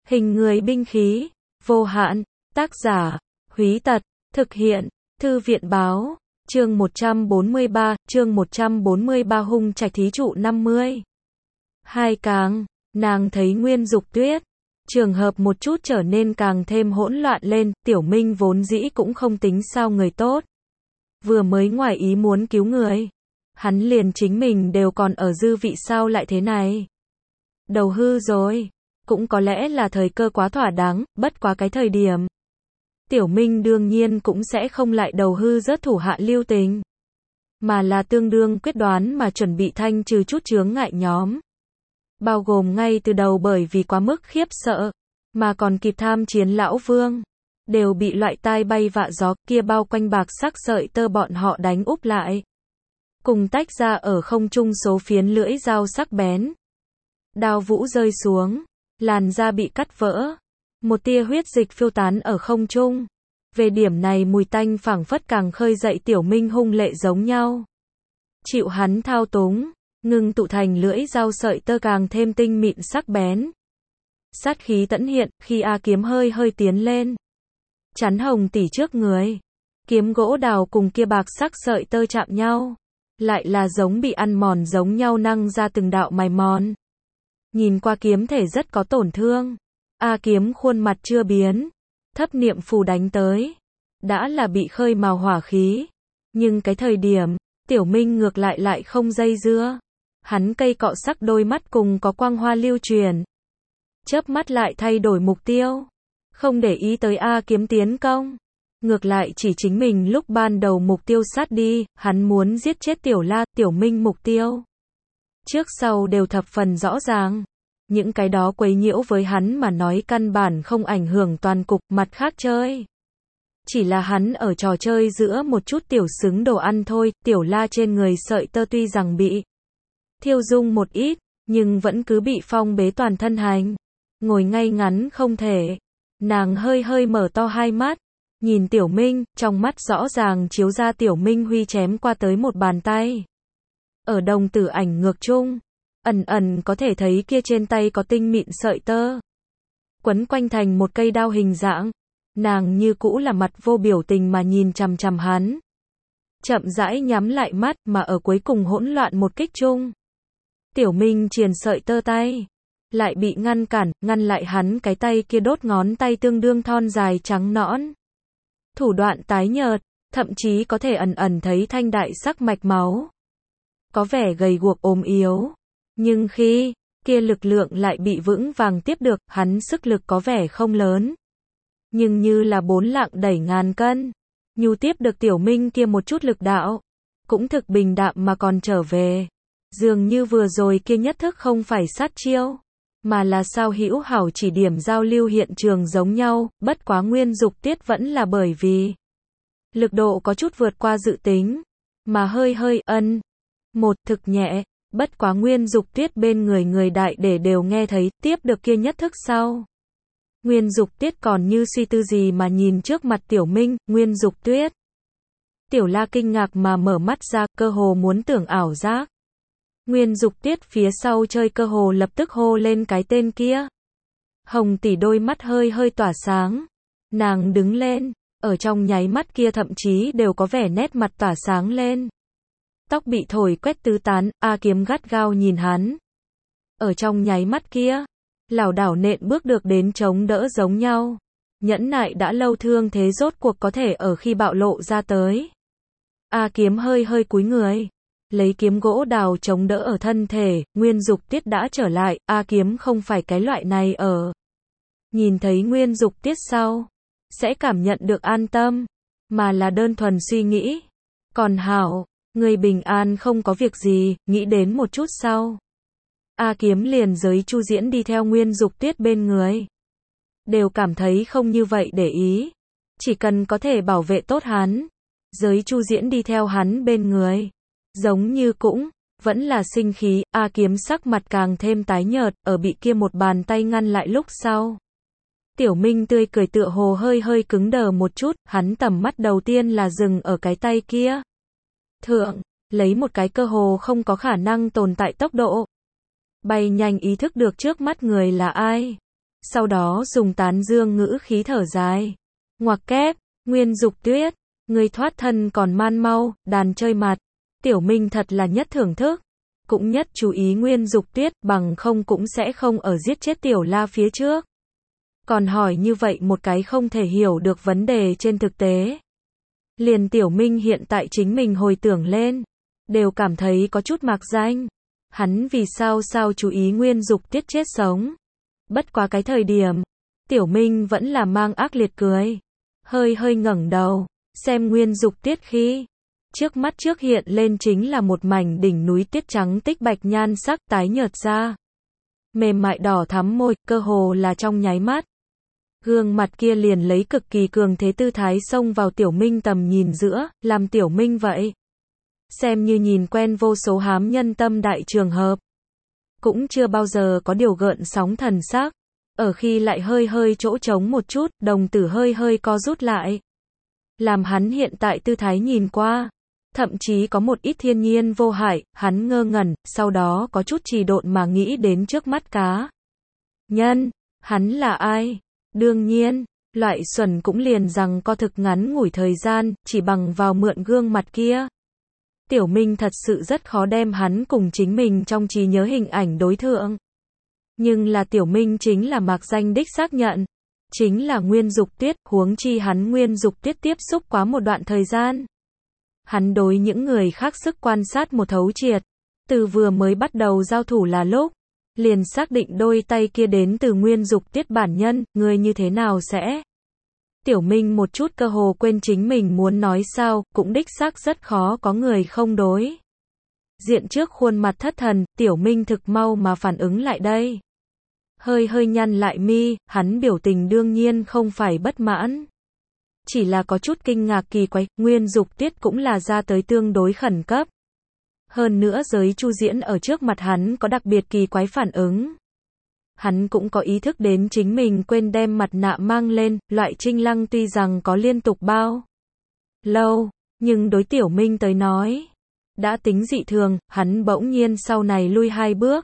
Hình người binh khí, vô hạn, tác giả, Húy Tật, thực hiện, Thư viện báo, chương 143 hung trạch thí trụ 50. Hai càng, nàng thấy Nguyên Dục Tuyết, trường hợp một chút trở nên càng thêm hỗn loạn lên, Tiểu Minh vốn dĩ cũng không tính sao người tốt. Vừa mới ngoài ý muốn cứu người. Hắn liền chính mình đều còn ở dư vị sao lại thế này. Đầu hư rồi. Cũng có lẽ là thời cơ quá thỏa đáng, bất quá cái thời điểm. Tiểu Minh đương nhiên cũng sẽ không lại đầu hư rớt thủ hạ lưu tình. Mà là tương đương quyết đoán mà chuẩn bị thanh trừ chút chướng ngại nhóm. Bao gồm ngay từ đầu bởi vì quá mức khiếp sợ. Mà còn kịp tham chiến lão vương. Đều bị loại tai bay vạ gió kia bao quanh bạc sắc sợi tơ bọn họ đánh úp lại. Cùng tách ra ở không trung số phiến lưỡi dao sắc bén. Đao vũ rơi xuống. Làn da bị cắt vỡ. Một tia huyết dịch phiêu tán ở không trung. Về điểm này mùi tanh phảng phất càng khơi dậy Tiểu Minh hung lệ giống nhau. Chịu hắn thao túng, ngưng tụ thành lưỡi dao sợi tơ càng thêm tinh mịn sắc bén. Sát khí tẫn hiện, khi A Kiếm hơi hơi tiến lên. Chắn Hồng tỷ trước người. Kiếm gỗ đào cùng kia bạc sắc sợi tơ chạm nhau. Lại là giống bị ăn mòn giống nhau năng ra từng đạo mài mòn. Nhìn qua kiếm thể rất có tổn thương. A Kiếm khuôn mặt chưa biến. Thấp niệm phù đánh tới. Đã là bị khơi mào hỏa khí. Nhưng cái thời điểm, Tiểu Minh ngược lại không dây dưa. Hắn cây cọ sắc đôi mắt cùng có quang hoa lưu truyền. Chớp mắt lại thay đổi mục tiêu. Không để ý tới A Kiếm tiến công. Ngược lại chỉ chính mình lúc ban đầu mục tiêu sát đi, hắn muốn giết chết Tiểu Minh mục tiêu. Trước sau đều thập phần rõ ràng. Những cái đó quấy nhiễu với hắn mà nói căn bản không ảnh hưởng toàn cục, mặt khác chơi. Chỉ là hắn ở trò chơi giữa một chút tiểu xứng đồ ăn thôi, Tiểu La trên người sợi tơ tuy rằng bị thiêu dung một ít, nhưng vẫn cứ bị phong bế toàn thân hành. Ngồi ngay ngắn không thể. Nàng hơi hơi mở to hai mắt. Nhìn Tiểu Minh, trong mắt rõ ràng chiếu ra Tiểu Minh huy chém qua tới một bàn tay. Ở đồng tử ảnh ngược chung, ẩn có thể thấy kia trên tay có tinh mịn sợi tơ. Quấn quanh thành một cây đao hình dạng. Nàng như cũ là mặt vô biểu tình mà nhìn chằm chằm hắn. Chậm rãi nhắm lại mắt mà ở cuối cùng hỗn loạn một kích chung. Tiểu Minh triền sợi tơ tay. Lại bị ngăn lại hắn cái tay kia đốt ngón tay tương đương thon dài trắng nõn. Thủ đoạn tái nhợt, thậm chí có thể ẩn thấy thanh đại sắc mạch máu. Có vẻ gầy guộc ốm yếu. Nhưng khi kia lực lượng lại bị vững vàng tiếp được, hắn sức lực có vẻ không lớn. Nhưng như là 4 lạng đẩy ngàn cân. Nhu tiếp được Tiểu Minh kia một chút lực đạo. Cũng thực bình đạm mà còn trở về. Dường như vừa rồi kia nhất thức không phải sát chiêu. Mà là sao hữu hảo chỉ điểm giao lưu hiện trường giống nhau, bất quá Nguyên Dục Tiết vẫn là bởi vì lực độ có chút vượt qua dự tính. Mà hơi một thực nhẹ. Bất quá Nguyên Dục Tiết bên người đại để đều nghe thấy, tiếp được kia nhất thức sau. Nguyên Dục Tiết còn như suy tư gì mà nhìn trước mặt Tiểu Minh, Nguyên Dục Tuyết. Tiểu La kinh ngạc mà mở mắt ra, cơ hồ muốn tưởng ảo giác. Nguyên Dục Tiết phía sau chơi cơ hồ lập tức hô lên cái tên kia. Hồng tỷ đôi mắt hơi tỏa sáng. Nàng đứng lên, ở trong nháy mắt kia thậm chí đều có vẻ nét mặt tỏa sáng lên. Tóc bị thổi quét tứ tán, A Kiếm gắt gao nhìn hắn. Ở trong nháy mắt kia, lảo đảo nện bước được đến chống đỡ giống nhau. Nhẫn nại đã lâu thương thế rốt cuộc có thể ở khi bạo lộ ra tới. A Kiếm hơi cúi người. Lấy kiếm gỗ đào chống đỡ ở thân thể, Nguyên Dục Tiết đã trở lại, A Kiếm không phải cái loại này ở. Nhìn thấy Nguyên Dục Tiết sau, sẽ cảm nhận được an tâm, mà là đơn thuần suy nghĩ. Còn hảo, người bình an không có việc gì, nghĩ đến một chút sau. A Kiếm liền giới Chu Diễn đi theo Nguyên Dục Tiết bên người. Đều cảm thấy không như vậy để ý. Chỉ cần có thể bảo vệ tốt hắn. Giới Chu Diễn đi theo hắn bên người. Giống như cũng, vẫn là sinh khí, A Kiếm sắc mặt càng thêm tái nhợt, ở bị kia một bàn tay ngăn lại lúc sau. Tiểu Minh tươi cười tựa hồ hơi cứng đờ một chút, hắn tầm mắt đầu tiên là dừng ở cái tay kia. Thượng, lấy một cái cơ hồ không có khả năng tồn tại tốc độ. Bay nhanh ý thức được trước mắt người là ai. sau đó dùng tán dương ngữ khí thở dài. Ngoặc kép, Nguyên Dục Tuyết, người thoát thân còn man mau, đàn chơi mặt. Tiểu Minh thật là nhất thưởng thức, cũng nhất chú ý Nguyên Dục Tuyết, bằng không cũng sẽ không ở giết chết Tiểu La phía trước. Còn hỏi như vậy một cái không thể hiểu được vấn đề trên thực tế. Liền Tiểu Minh hiện tại chính mình hồi tưởng lên, đều cảm thấy có chút mạc danh. Hắn vì sao chú ý Nguyên Dục Tuyết chết sống. Bất quá cái thời điểm, Tiểu Minh vẫn là mang ác liệt cười. Hơi ngẩng đầu, xem Nguyên Dục Tuyết khi. Trước mắt trước hiện lên chính là một mảnh đỉnh núi tuyết trắng tích bạch nhan sắc tái nhợt ra. Mềm mại đỏ thắm môi, cơ hồ là trong nháy mắt. Gương mặt kia liền lấy cực kỳ cường thế tư thái xông vào Tiểu Minh tầm nhìn giữa, làm Tiểu Minh vậy. Xem như nhìn quen vô số hám nhân tâm đại trường hợp. Cũng chưa bao giờ có điều gợn sóng thần sắc. Ở khi lại hơi chỗ trống một chút, đồng tử hơi co rút lại. Làm hắn hiện tại tư thái nhìn qua. Thậm chí có một ít thiên nhiên vô hại, hắn ngơ ngẩn, sau đó có chút trì độn mà nghĩ đến trước mắt cá. Nhân, hắn là ai? Đương nhiên, loại xuẩn cũng liền rằng co thực ngắn ngủi thời gian, chỉ bằng vào mượn gương mặt kia. Tiểu Minh thật sự rất khó đem hắn cùng chính mình trong trí nhớ hình ảnh đối thượng. Nhưng là Tiểu Minh chính là mạc danh đích xác nhận. Chính là Nguyên Dục Tuyết, huống chi hắn Nguyên Dục Tuyết tiếp xúc quá một đoạn thời gian. Hắn đối những người khác sức quan sát một thấu triệt. Từ vừa mới bắt đầu giao thủ là lúc, liền xác định đôi tay kia đến từ Nguyên Dục Tuyết bản nhân, người như thế nào sẽ? Tiểu Minh một chút cơ hồ quên chính mình muốn nói sao, cũng đích xác rất khó có người không đối. Diện trước khuôn mặt thất thần, Tiểu Minh thực mau mà phản ứng lại đây. Hơi nhăn lại mi, hắn biểu tình đương nhiên không phải bất mãn. Chỉ là có chút kinh ngạc kỳ quái, Nguyên Dục Tuyết cũng là ra tới tương đối khẩn cấp. Hơn nữa giới Chu Diễn ở trước mặt hắn có đặc biệt kỳ quái phản ứng. Hắn cũng có ý thức đến chính mình quên đem mặt nạ mang lên, loại trinh lăng tuy rằng có liên tục bao lâu, nhưng đối Tiểu Minh tới nói, đã tính dị thường, hắn bỗng nhiên sau này lui 2 bước.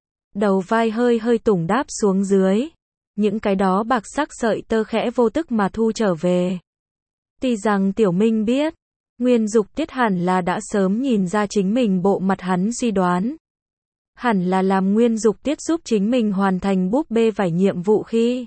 Đầu vai hơi tủng đáp xuống dưới. Những cái đó bạc sắc sợi tơ khẽ vô tức mà thu trở về. Tuy rằng Tiểu Minh biết, Nguyên Dục Tuyết hẳn là đã sớm nhìn ra chính mình bộ mặt hắn suy đoán. Hẳn là làm Nguyên Dục Tuyết giúp chính mình hoàn thành búp bê vải nhiệm vụ khi.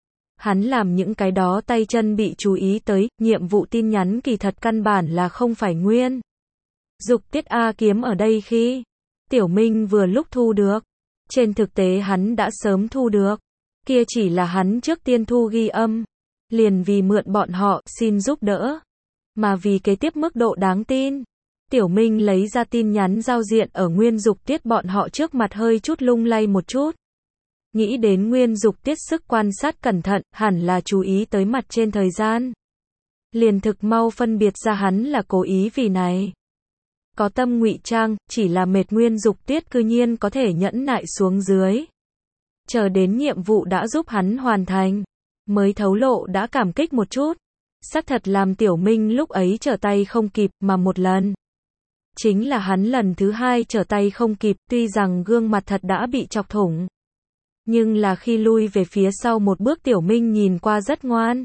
Hắn làm những cái đó tay chân bị chú ý tới, nhiệm vụ tin nhắn kỳ thật căn bản là không phải Nguyên Dục Tuyết A kiếm ở đây khi. Tiểu Minh vừa lúc thu được. Trên thực tế hắn đã sớm thu được. Kia chỉ là hắn trước tiên thu ghi âm. Liền vì mượn bọn họ, xin giúp đỡ. Mà vì kế tiếp mức độ đáng tin. Tiểu Minh lấy ra tin nhắn giao diện ở Nguyên Dục Tuyết bọn họ trước mặt hơi chút lung lay một chút. Nghĩ đến Nguyên Dục Tuyết sức quan sát cẩn thận, hẳn là chú ý tới mặt trên thời gian. Liền thực mau phân biệt ra hắn là cố ý vì này. Có tâm ngụy trang, chỉ là mệt Nguyên Dục Tuyết cư nhiên có thể nhẫn nại xuống dưới. Chờ đến nhiệm vụ đã giúp hắn hoàn thành, mới thấu lộ đã cảm kích một chút. Xác thật làm Tiểu Minh lúc ấy trở tay không kịp, mà một lần. Chính là hắn lần thứ 2 trở tay không kịp, tuy rằng gương mặt thật đã bị chọc thủng. Nhưng là khi lui về phía sau một bước Tiểu Minh nhìn qua rất ngoan.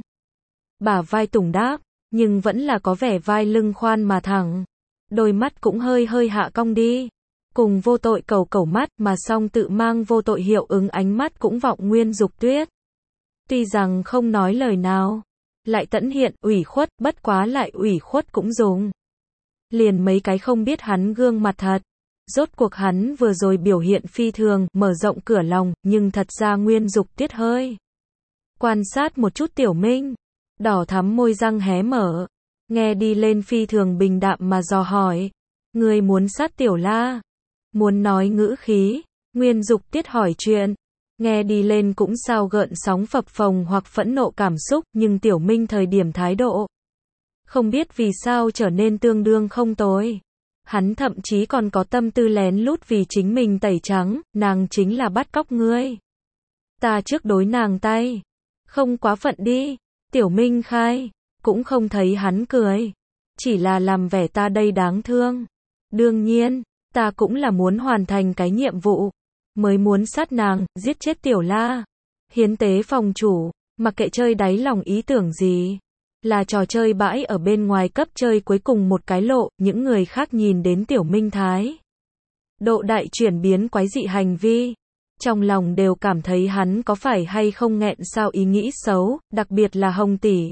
Bả vai tủng đáp, nhưng vẫn là có vẻ vai lưng khoan mà thẳng. Đôi mắt cũng hơi hạ cong đi. Cùng vô tội cầu mắt mà song tự mang vô tội hiệu ứng ánh mắt cũng vọng Nguyên Dục Tuyết. Tuy rằng không nói lời nào, lại tẫn hiện ủy khuất, bất quá lại ủy khuất cũng dùng. Liền mấy cái không biết hắn gương mặt thật. Rốt cuộc hắn vừa rồi biểu hiện phi thường, mở rộng cửa lòng, nhưng thật ra Nguyên Dục Tuyết hơi. Quan sát một chút Tiểu Minh, đỏ thắm môi răng hé mở. Nghe đi lên phi thường bình đạm mà dò hỏi. Người muốn sát Tiểu La? Muốn nói ngữ khí. Nguyên Dục Tuyết hỏi chuyện. Nghe đi lên cũng sao gợn sóng phập phồng hoặc phẫn nộ cảm xúc, nhưng Tiểu Minh thời điểm thái độ. Không biết vì sao trở nên tương đương không tồi. Hắn thậm chí còn có tâm tư lén lút vì chính mình tẩy trắng, nàng chính là bắt cóc ngươi. Ta trước đối nàng tay. Không quá phận đi. Tiểu Minh khai. Cũng không thấy hắn cười. Chỉ là làm vẻ ta đây đáng thương. Đương nhiên, ta cũng là muốn hoàn thành cái nhiệm vụ. Mới muốn sát nàng, giết chết Tiểu La. Hiến tế phòng chủ, mặc kệ chơi đáy lòng ý tưởng gì. Là trò chơi bãi ở bên ngoài cấp chơi cuối cùng một cái lộ, những người khác nhìn đến Tiểu Minh thái độ đại chuyển biến quái dị hành vi. Trong lòng đều cảm thấy hắn có phải hay không nghẹn sao ý nghĩ xấu, đặc biệt là Hồng tỷ.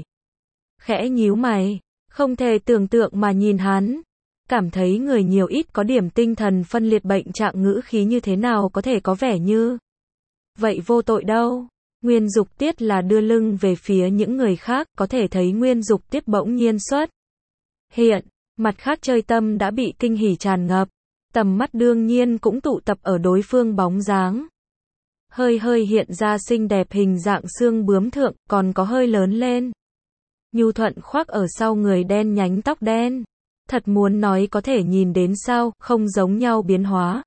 Khẽ nhíu mày, không thể tưởng tượng mà nhìn hắn. Cảm thấy người nhiều ít có điểm tinh thần phân liệt bệnh trạng ngữ khí như thế nào có thể có vẻ như vậy vô tội đâu. Nguyên Dục Tiết là đưa lưng về phía những người khác, có thể thấy Nguyên Dục Tiết bỗng nhiên xuất hiện, mặt khác chơi tâm đã bị kinh hỉ tràn ngập, tầm mắt đương nhiên cũng tụ tập ở đối phương bóng dáng. Hơi hơi hiện ra xinh đẹp hình dạng xương bướm thượng, còn có hơi lớn lên. Nhu thuận khoác ở sau người đen nhánh tóc đen. Thật muốn nói có thể nhìn đến sao, không giống nhau biến hóa.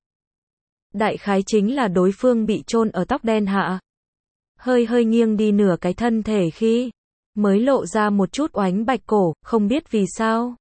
Đại khái chính là đối phương bị chôn ở tóc đen hạ. Hơi hơi nghiêng đi nửa cái thân thể khi mới lộ ra một chút oánh bạch cổ, không biết vì sao.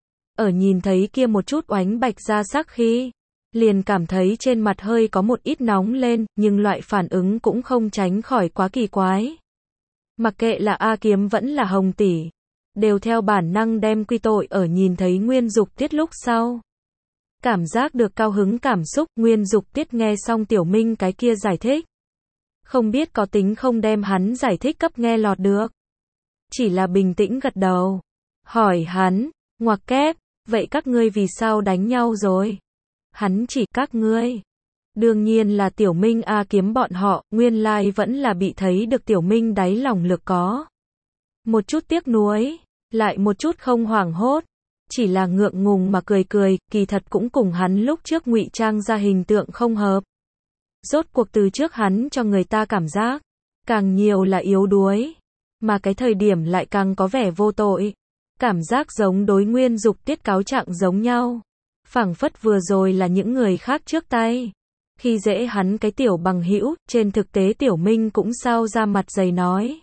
Ở nhìn thấy kia một chút oánh bạch ra sắc khi, liền cảm thấy trên mặt hơi có một ít nóng lên, nhưng loại phản ứng cũng không tránh khỏi quá kỳ quái. Mặc kệ là A Kiếm vẫn là Hồng tỷ, đều theo bản năng đem quy tội ở nhìn thấy Nguyên Dục Tiết lúc sau. Cảm giác được cao hứng cảm xúc, Nguyên Dục Tiết nghe xong Tiểu Minh cái kia giải thích. Không biết có tính không đem hắn giải thích cấp nghe lọt được. Chỉ là bình tĩnh gật đầu. Hỏi hắn, ngoặc kép, vậy các ngươi vì sao đánh nhau rồi? Hắn chỉ các ngươi. Đương nhiên là Tiểu Minh A Kiếm bọn họ, nguyên lai vẫn là bị thấy được Tiểu Minh đáy lòng lực có. Một chút tiếc nuối, lại một chút không hoảng hốt. Chỉ là ngượng ngùng mà cười cười, kỳ thật cũng cùng hắn lúc trước ngụy trang ra hình tượng không hợp. Rốt cuộc từ trước hắn cho người ta cảm giác, càng nhiều là yếu đuối. Mà cái thời điểm lại càng có vẻ vô tội. Cảm giác giống đối Nguyên Dục Tiết cáo trạng giống nhau. Phảng phất vừa rồi là những người khác trước tay. Khi dễ hắn cái tiểu bằng hữu, trên thực tế Tiểu Minh cũng sao ra mặt dày nói.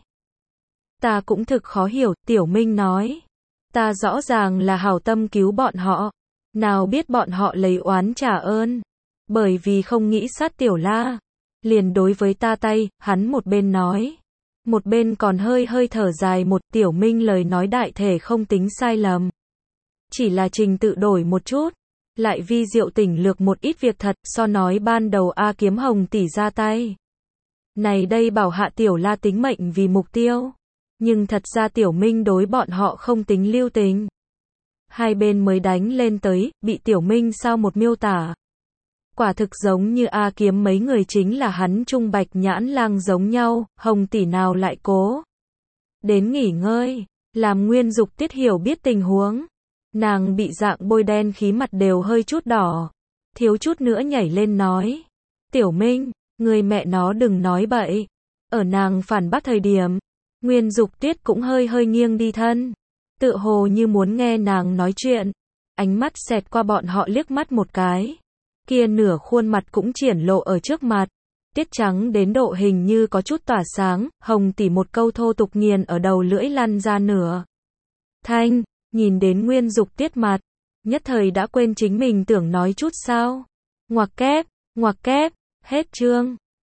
Ta cũng thực khó hiểu, Tiểu Minh nói. Ta rõ ràng là hảo tâm cứu bọn họ. Nào biết bọn họ lấy oán trả ơn. Bởi vì không nghĩ sát Tiểu La. Liền đối với ta tay, hắn một bên nói. Một bên còn hơi hơi thở dài một. Tiểu Minh lời nói đại thể không tính sai lầm. Chỉ là trình tự đổi một chút. Lại vi diệu tỉnh lược một ít việc thật, so nói ban đầu A Kiếm Hồng tỷ ra tay. Này đây bảo hạ Tiểu La tính mệnh vì mục tiêu. Nhưng thật ra Tiểu Minh đối bọn họ không tính lưu tình. Hai bên mới đánh lên tới, bị Tiểu Minh sao một miêu tả. Quả thực giống như A Kiếm mấy người chính là hắn Trung Bạch Nhãn Lang giống nhau, Hồng tỷ nào lại cố. Đến nghỉ ngơi, làm Nguyên Dục Tiết hiểu biết tình huống. Nàng bị dạng bôi đen khí mặt đều hơi chút đỏ. Thiếu chút nữa nhảy lên nói. Tiểu Minh, người mẹ nó đừng nói bậy. Ở nàng phản bác thời điểm, Nguyên Dục Tiết cũng hơi hơi nghiêng đi thân. Tựa hồ như muốn nghe nàng nói chuyện. Ánh mắt xẹt qua bọn họ liếc mắt một cái. Kia nửa khuôn mặt cũng triển lộ ở trước mặt. Tiết trắng đến độ hình như có chút tỏa sáng. Hồng tỷ một câu thô tục nghiền ở đầu lưỡi lăn ra nửa thanh. Nhìn đến Nguyên Dục Tiết mặt, nhất thời đã quên chính mình tưởng nói chút sao. Ngoặc kép, hết chương.